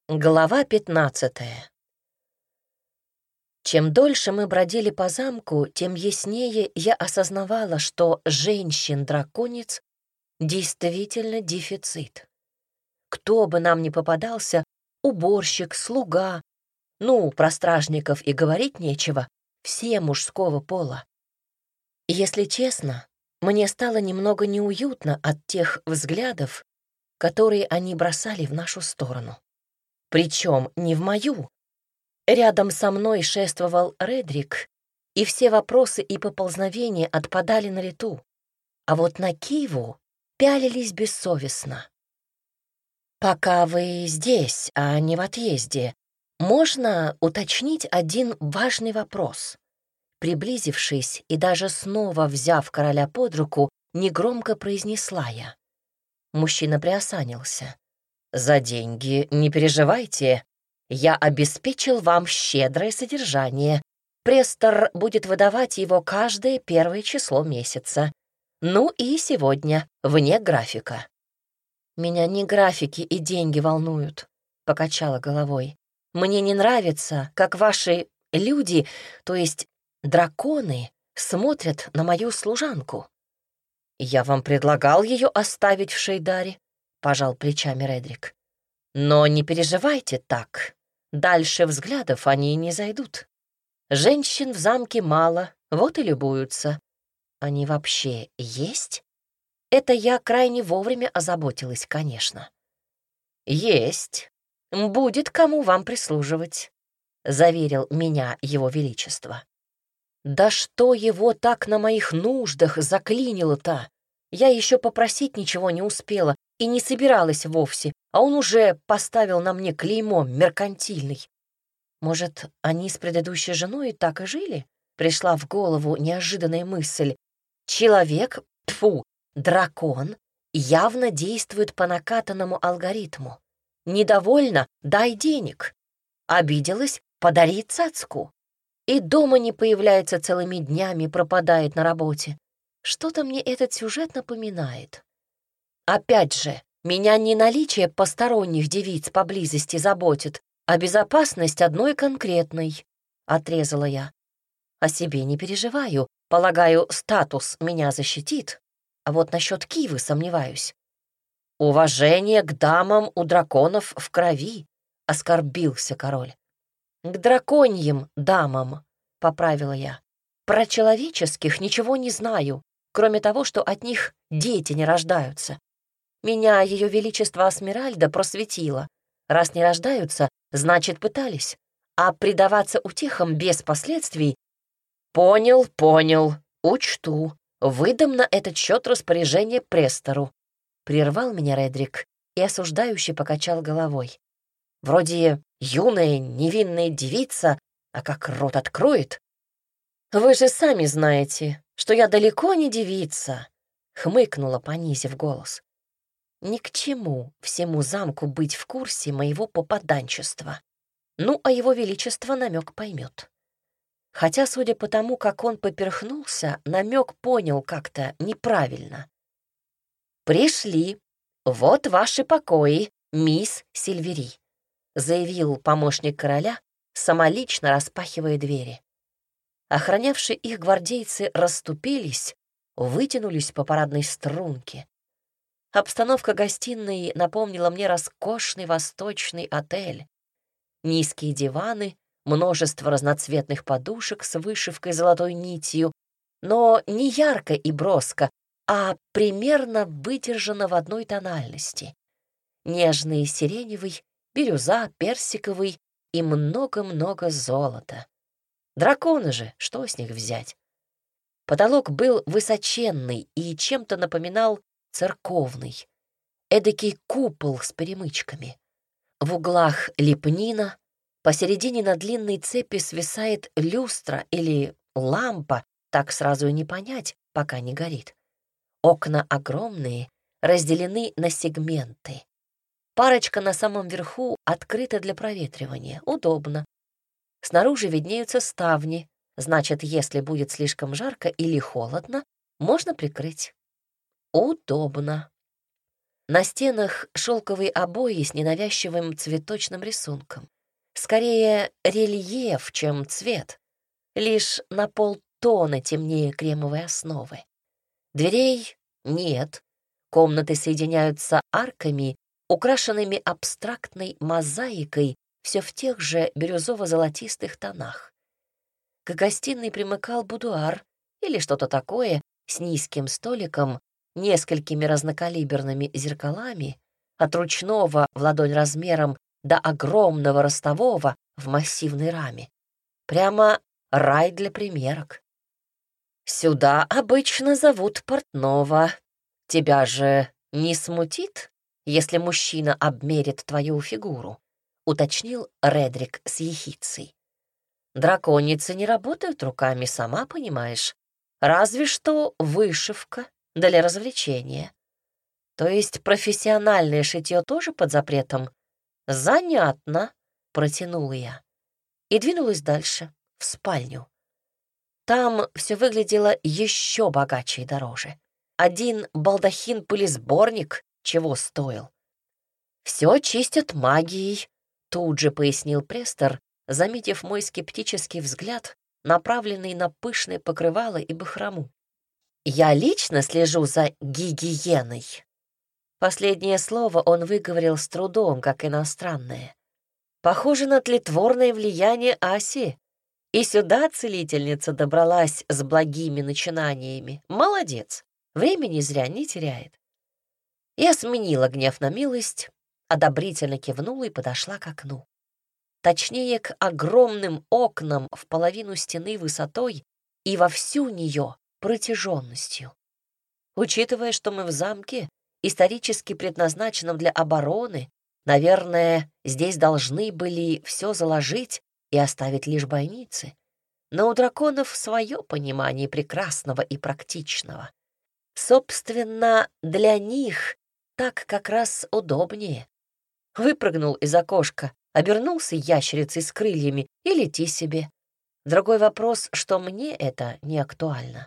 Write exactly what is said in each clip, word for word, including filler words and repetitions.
Глава пятнадцатая. Чем дольше мы бродили по замку, тем яснее я осознавала, что женщин-драконец действительно дефицит. Кто бы нам ни попадался, уборщик, слуга, ну, про стражников и говорить нечего, все мужского пола. И если честно, мне стало немного неуютно от тех взглядов, которые они бросали в нашу сторону. Причем не в мою. Рядом со мной шествовал Редрик, и все вопросы и поползновения отпадали на лету. А вот на Киву пялились бессовестно. «Пока вы здесь, а не в отъезде, можно уточнить один важный вопрос?» Приблизившись и даже снова взяв короля под руку, негромко произнесла я. Мужчина приосанился. «За деньги не переживайте. Я обеспечил вам щедрое содержание. Престор будет выдавать его каждое первое число месяца. Ну и сегодня, вне графика». «Меня не графики и деньги волнуют», — покачала головой. «Мне не нравится, как ваши люди, то есть драконы, смотрят на мою служанку». «Я вам предлагал ее оставить в Шейдаре», — пожал плечами Редрик. «Но не переживайте так. Дальше взглядов они не зайдут. Женщин в замке мало, вот и любуются. Они вообще есть?» Это я крайне вовремя озаботилась, конечно. «Есть. Будет кому вам прислуживать», — заверил меня его величество. «Да что его так на моих нуждах заклинило-то? Я еще попросить ничего не успела и не собиралась вовсе, а он уже поставил на мне клеймо меркантильный. Может, они с предыдущей женой так и жили?» Пришла в голову неожиданная мысль. Человек, тьфу, дракон, явно действует по накатанному алгоритму. Недовольна — дай денег. Обиделась — подари цацку. И дома не появляется целыми днями, пропадает на работе. Что-то мне этот сюжет напоминает. Опять же, меня не наличие посторонних девиц поблизости заботит, а безопасность одной конкретной, — отрезала я. О себе не переживаю, полагаю, статус меня защитит, а вот насчет Кивы сомневаюсь. Уважение к дамам у драконов в крови, — оскорбился король. К драконьим дамам, — поправила я. Про человеческих ничего не знаю, кроме того, что от них дети не рождаются. Меня ее величество Асмеральда просветило. Раз не рождаются, значит, пытались. А предаваться утехам без последствий... Понял, понял, учту. Выдам на этот счет распоряжение престору. Прервал меня Редрик и осуждающе покачал головой. Вроде юная невинная девица, а как рот откроет. Вы же сами знаете, что я далеко не девица, хмыкнула, понизив голос. Ни к чему всему замку быть в курсе моего попаданчества. Ну, а его величество намек поймет. Хотя, судя по тому, как он поперхнулся, намек понял как-то неправильно. «Пришли. Вот ваши покои, мисс Сильвери», — заявил помощник короля, самолично распахивая двери. Охранявшие их гвардейцы расступились, вытянулись по парадной струнке. Обстановка гостиной напомнила мне роскошный восточный отель. Низкие диваны, множество разноцветных подушек с вышивкой золотой нитью, но не ярко и броско, а примерно выдержано в одной тональности. Нежный сиреневый, бирюза, персиковый и много-много золота. Драконы же, что с них взять? Потолок был высоченный и чем-то напоминал церковный. Эдакий купол с перемычками. В углах лепнина, посередине на длинной цепи свисает люстра или лампа, так сразу и не понять, пока не горит. Окна огромные, разделены на сегменты. Парочка на самом верху открыта для проветривания. Удобно. Снаружи виднеются ставни, значит, если будет слишком жарко или холодно, можно прикрыть. Удобно. На стенах шелковые обои с ненавязчивым цветочным рисунком. Скорее рельеф, чем цвет. Лишь на полтона темнее кремовой основы. Дверей нет. Комнаты соединяются арками, украшенными абстрактной мозаикой, все в тех же бирюзово-золотистых тонах. К гостиной примыкал будуар или что-то такое с низким столиком, несколькими разнокалиберными зеркалами, от ручного в ладонь размером до огромного ростового в массивной раме. Прямо рай для примерок. «Сюда обычно зовут портного. Тебя же не смутит, если мужчина обмерит твою фигуру?» — уточнил Редрик с ехицей. «Драконицы не работают руками, сама понимаешь. Разве что вышивка для развлечения. То есть профессиональное шитье тоже под запретом? Занятно», — протянула я. И двинулась дальше, в спальню. Там все выглядело еще богаче и дороже. Один балдахин-пылесборник чего стоил. «Все чистят магией», — тут же пояснил Престер, заметив мой скептический взгляд, направленный на пышное покрывало и бахрому. «Я лично слежу за гигиеной». Последнее слово он выговорил с трудом, как иностранное. Похоже на тлетворное влияние Аси. И сюда целительница добралась с благими начинаниями. Молодец, времени зря не теряет. Я сменила гнев на милость, одобрительно кивнула и подошла к окну. Точнее, к огромным окнам в половину стены высотой и во всю нее протяженностью. Учитывая, что мы в замке, исторически предназначенном для обороны, наверное, здесь должны были все заложить и оставить лишь бойницы. Но у драконов свое понимание прекрасного и практичного. Собственно, для них так как раз удобнее. Выпрыгнул из окошка, обернулся ящерицей с крыльями и лети себе. Другой вопрос, что мне это не актуально.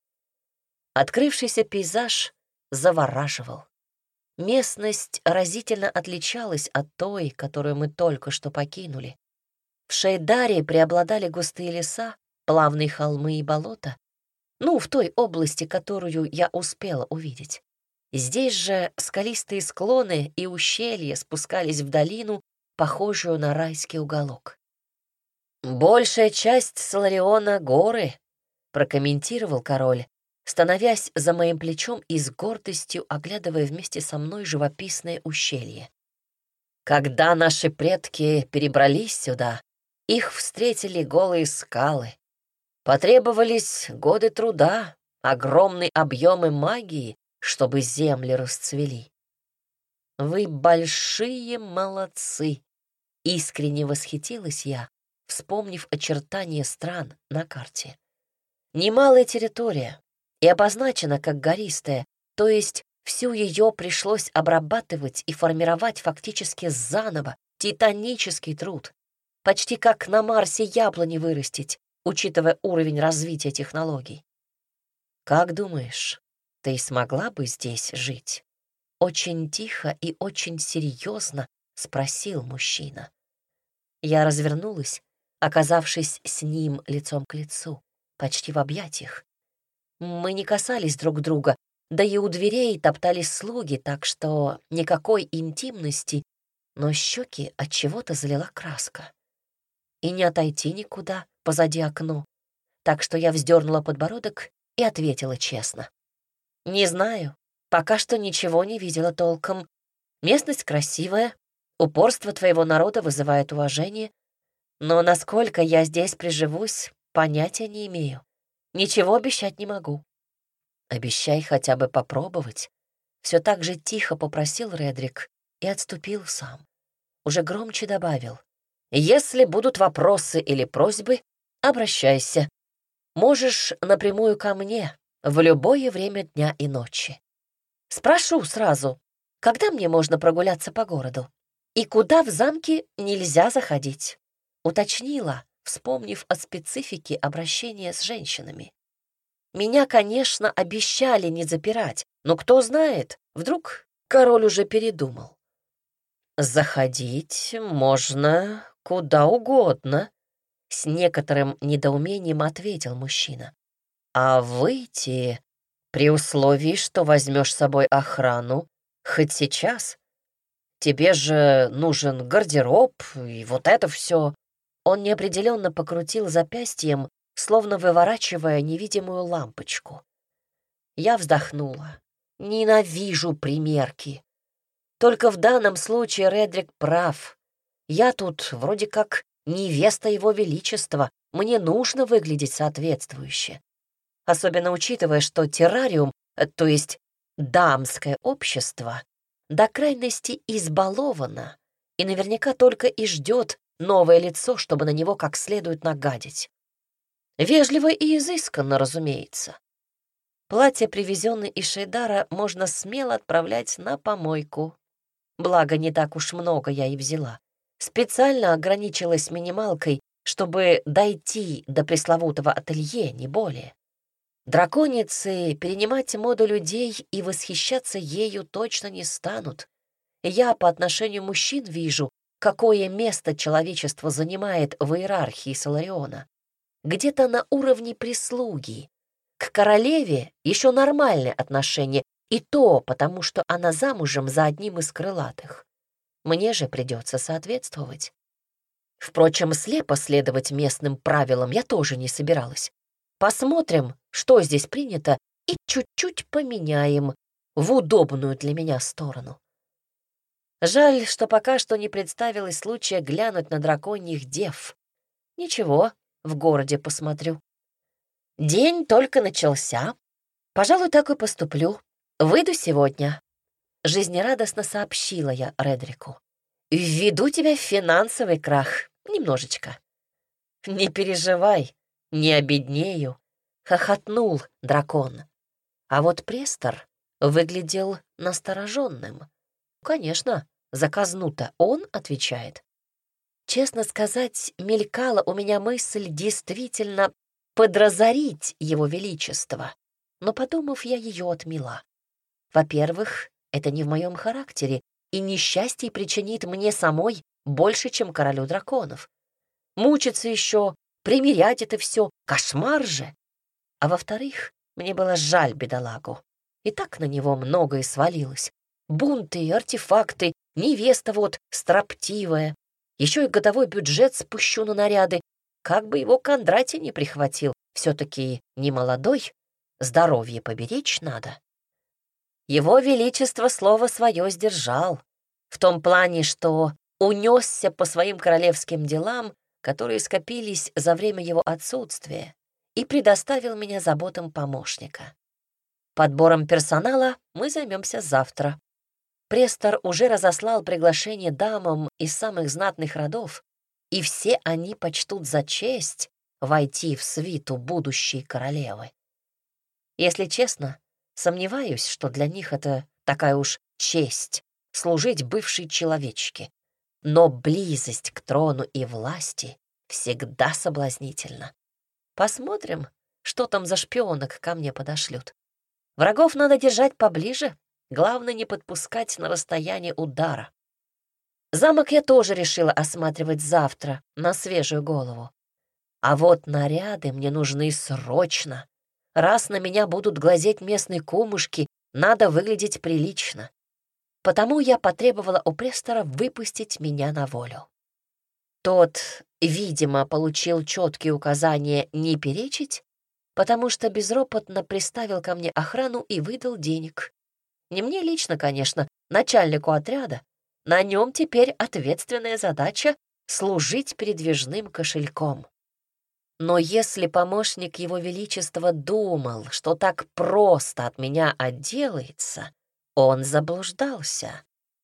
Открывшийся пейзаж завораживал. Местность разительно отличалась от той, которую мы только что покинули. В Шейдаре преобладали густые леса, плавные холмы и болота, ну, в той области, которую я успела увидеть. Здесь же скалистые склоны и ущелья спускались в долину, похожую на райский уголок. «Большая часть Солариона — горы», — прокомментировал король, становясь за моим плечом и с гордостью оглядывая вместе со мной живописное ущелье. «Когда наши предки перебрались сюда, их встретили голые скалы. Потребовались годы труда, огромные объемы магии, чтобы земли расцвели. Вы большие молодцы!» — искренне восхитилась я, вспомнив очертания стран на карте. Немалая территория и обозначена как гористая, то есть всю ее пришлось обрабатывать и формировать фактически заново, титанический труд. Почти как на Марсе яблони вырастить, учитывая уровень развития технологий. «Как думаешь, ты смогла бы здесь жить?» Очень тихо и очень серьезно спросил мужчина. Я развернулась, оказавшись с ним лицом к лицу, почти в объятиях. Мы не касались друг друга, да и у дверей топтались слуги, так что никакой интимности, но щеки от чего-то залила краска. И не отойти никуда, позади окно, так что я вздернула подбородок и ответила честно. «Не знаю, пока что ничего не видела толком. Местность красивая, упорство твоего народа вызывает уважение, но насколько я здесь приживусь, понятия не имею. Ничего обещать не могу». «Обещай хотя бы попробовать», — все так же тихо попросил Редрик и отступил сам. Уже громче добавил: «Если будут вопросы или просьбы, обращайся. Можешь напрямую ко мне в любое время дня и ночи. Спрошу сразу, когда мне можно прогуляться по городу и куда в замке нельзя заходить», — уточнила, вспомнив о специфике обращения с женщинами. Меня, конечно, обещали не запирать, но кто знает, вдруг король уже передумал. «Заходить можно куда угодно», — с некоторым недоумением ответил мужчина. «А выйти при условии, что возьмешь с собой охрану хоть сейчас. Тебе же нужен гардероб и вот это все». Он неопределенно покрутил запястьем, словно выворачивая невидимую лампочку. Я вздохнула. Ненавижу примерки. Только в данном случае Редрик прав. Я тут вроде как невеста его величества. Мне нужно выглядеть соответствующе. Особенно учитывая, что террариум, э, то есть дамское общество, до крайности избаловано и наверняка только и ждет новое лицо, чтобы на него как следует нагадить. Вежливо и изысканно, разумеется. Платье, привезенное из Шейдара, можно смело отправлять на помойку. Благо, не так уж много я и взяла. Специально ограничилась минималкой, чтобы дойти до пресловутого ателье, не более. Драконицы перенимать моду людей и восхищаться ею точно не станут. Я по отношению мужчин вижу, какое место человечество занимает в иерархии Солариона. Где-то на уровне прислуги. К королеве еще нормальное отношение, и то потому, что она замужем за одним из крылатых. Мне же придется соответствовать. Впрочем, слепо следовать местным правилам я тоже не собиралась. Посмотрим, что здесь принято, и чуть-чуть поменяем в удобную для меня сторону. Жаль, что пока что не представилось случая глянуть на драконьих дев. Ничего, в городе посмотрю. День только начался. Пожалуй, так и поступлю. Выйду сегодня. Жизнерадостно сообщила я Редрику. Введу тебя в финансовый крах. Немножечко. Не переживай, не обеднею. Хохотнул дракон. А вот Престор выглядел настороженным. Конечно, за казну-то он отвечает. Честно сказать, мелькала у меня мысль действительно подразорить его величество, но, подумав, я ее отмела. Во-первых, это не в моем характере, и несчастье причинит мне самой больше, чем королю драконов. Мучиться еще, примерять это все, кошмар же. А во-вторых, мне было жаль бедолагу. И так на него многое свалилось. Бунты, артефакты, невеста вот строптивая. Еще и годовой бюджет спущу на наряды. Как бы его Кондратий не прихватил, все-таки не молодой, здоровье поберечь надо. Его Величество слово свое сдержал, в том плане, что унесся по своим королевским делам, которые скопились за время его отсутствия, и предоставил меня заботам помощника. Подбором персонала мы займемся завтра. Престор уже разослал приглашение дамам из самых знатных родов, и все они почтут за честь войти в свиту будущей королевы. Если честно, сомневаюсь, что для них это такая уж честь — служить бывшей человечке. Но близость к трону и власти всегда соблазнительна. Посмотрим, что там за шпионок ко мне подошлют. Врагов надо держать поближе, главное не подпускать на расстояние удара. Замок я тоже решила осматривать завтра, на свежую голову. А вот наряды мне нужны срочно. Раз на меня будут глазеть местные кумушки, надо выглядеть прилично. Потому я потребовала у Престора выпустить меня на волю. Тот, видимо, получил четкие указания не перечить, потому что безропотно приставил ко мне охрану и выдал денег. Не мне лично, конечно, начальнику отряда. На нем теперь ответственная задача — служить передвижным кошельком. Но если помощник Его Величества думал, что так просто от меня отделается, он заблуждался.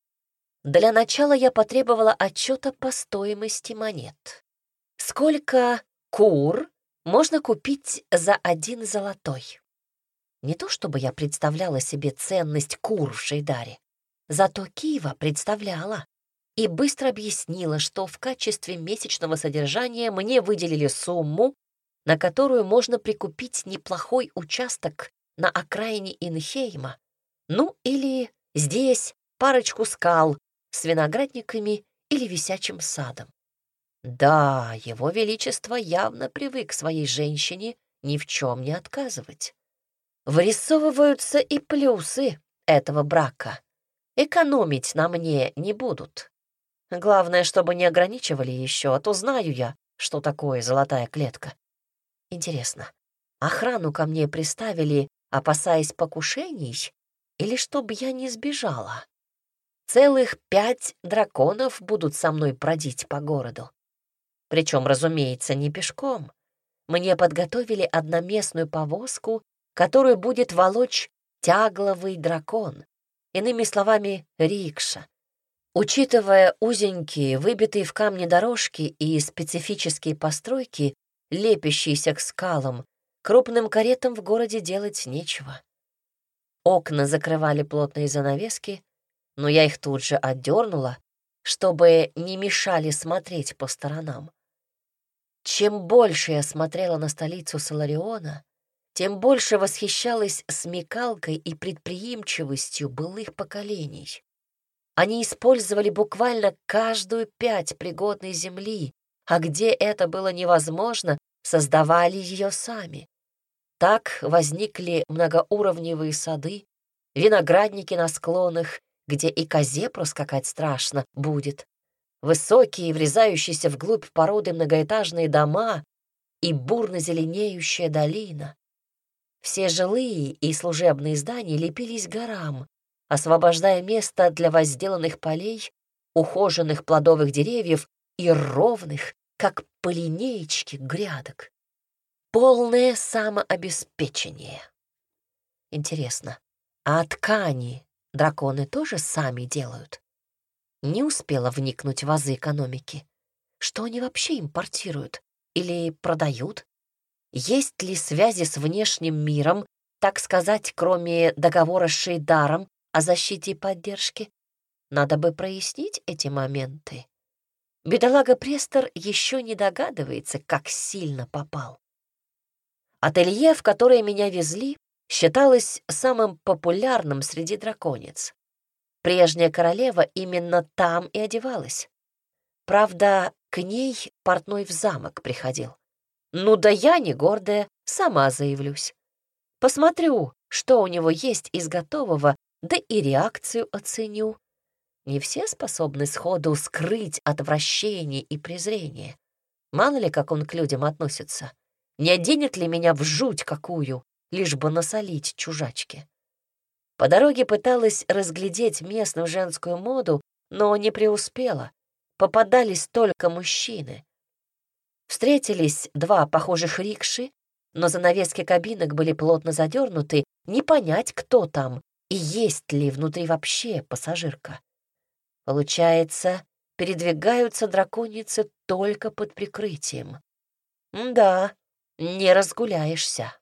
Для начала я потребовала отчета по стоимости монет. Сколько кур можно купить за один золотой? Не то чтобы я представляла себе ценность кур в Шейдаре, зато Кива представляла и быстро объяснила, что в качестве месячного содержания мне выделили сумму, на которую можно прикупить неплохой участок на окраине Инхейма, ну или Здесь парочку скал с виноградниками или висячим садом. Да, его величество явно привык к своей женщине ни в чем не отказывать. Вырисовываются и плюсы этого брака. Экономить на мне не будут. Главное, чтобы не ограничивали еще, а то знаю я, что такое золотая клетка. Интересно, охрану ко мне приставили, опасаясь покушений, или чтобы я не сбежала? Целых пять драконов будут со мной бродить по городу. Причем, разумеется, не пешком. Мне подготовили одноместную повозку, которую будет волочь тягловый дракон, иными словами, рикша. Учитывая узенькие, выбитые в камне дорожки и специфические постройки, лепящиеся к скалам, крупным каретам в городе делать нечего. Окна закрывали плотные занавески, но я их тут же отдернула, чтобы не мешали смотреть по сторонам. Чем больше я смотрела на столицу Солариона, тем больше восхищалась смекалкой и предприимчивостью былых поколений. Они использовали буквально каждую пять пригодной земли, а где это было невозможно, создавали ее сами. Так возникли многоуровневые сады, виноградники на склонах, где и козе проскакать страшно будет, высокие, врезающиеся вглубь породы многоэтажные дома и бурно зеленеющая долина. Все жилые и служебные здания лепились к горам, освобождая место для возделанных полей, ухоженных плодовых деревьев и ровных, как по линеечке, грядок. Полное самообеспечение. Интересно, а ткани драконы тоже сами делают? Не успела вникнуть в азы экономики. Что они вообще импортируют или продают? Есть ли связи с внешним миром, так сказать, кроме договора с Шейдаром о защите и поддержке? Надо бы прояснить эти моменты. Бедолага Престор еще не догадывается, как сильно попал. Ателье, в которое меня везли, считалось самым популярным среди драконец. Прежняя королева именно там и одевалась. Правда, к ней портной в замок приходил. Ну да я не гордая, сама заявлюсь. Посмотрю, что у него есть из готового, да и реакцию оценю. Не все способны сходу скрыть отвращение и презрение. Мало ли, как он к людям относится. Не оденет ли меня в жуть какую, лишь бы насолить чужачке? По дороге пыталась разглядеть местную женскую моду, но не преуспела. Попадались только мужчины. Встретились два похожих рикши, но занавески кабинок были плотно задернуты, не понять, кто там и есть ли внутри вообще пассажирка. Получается, передвигаются драконицы только под прикрытием. Да, не разгуляешься.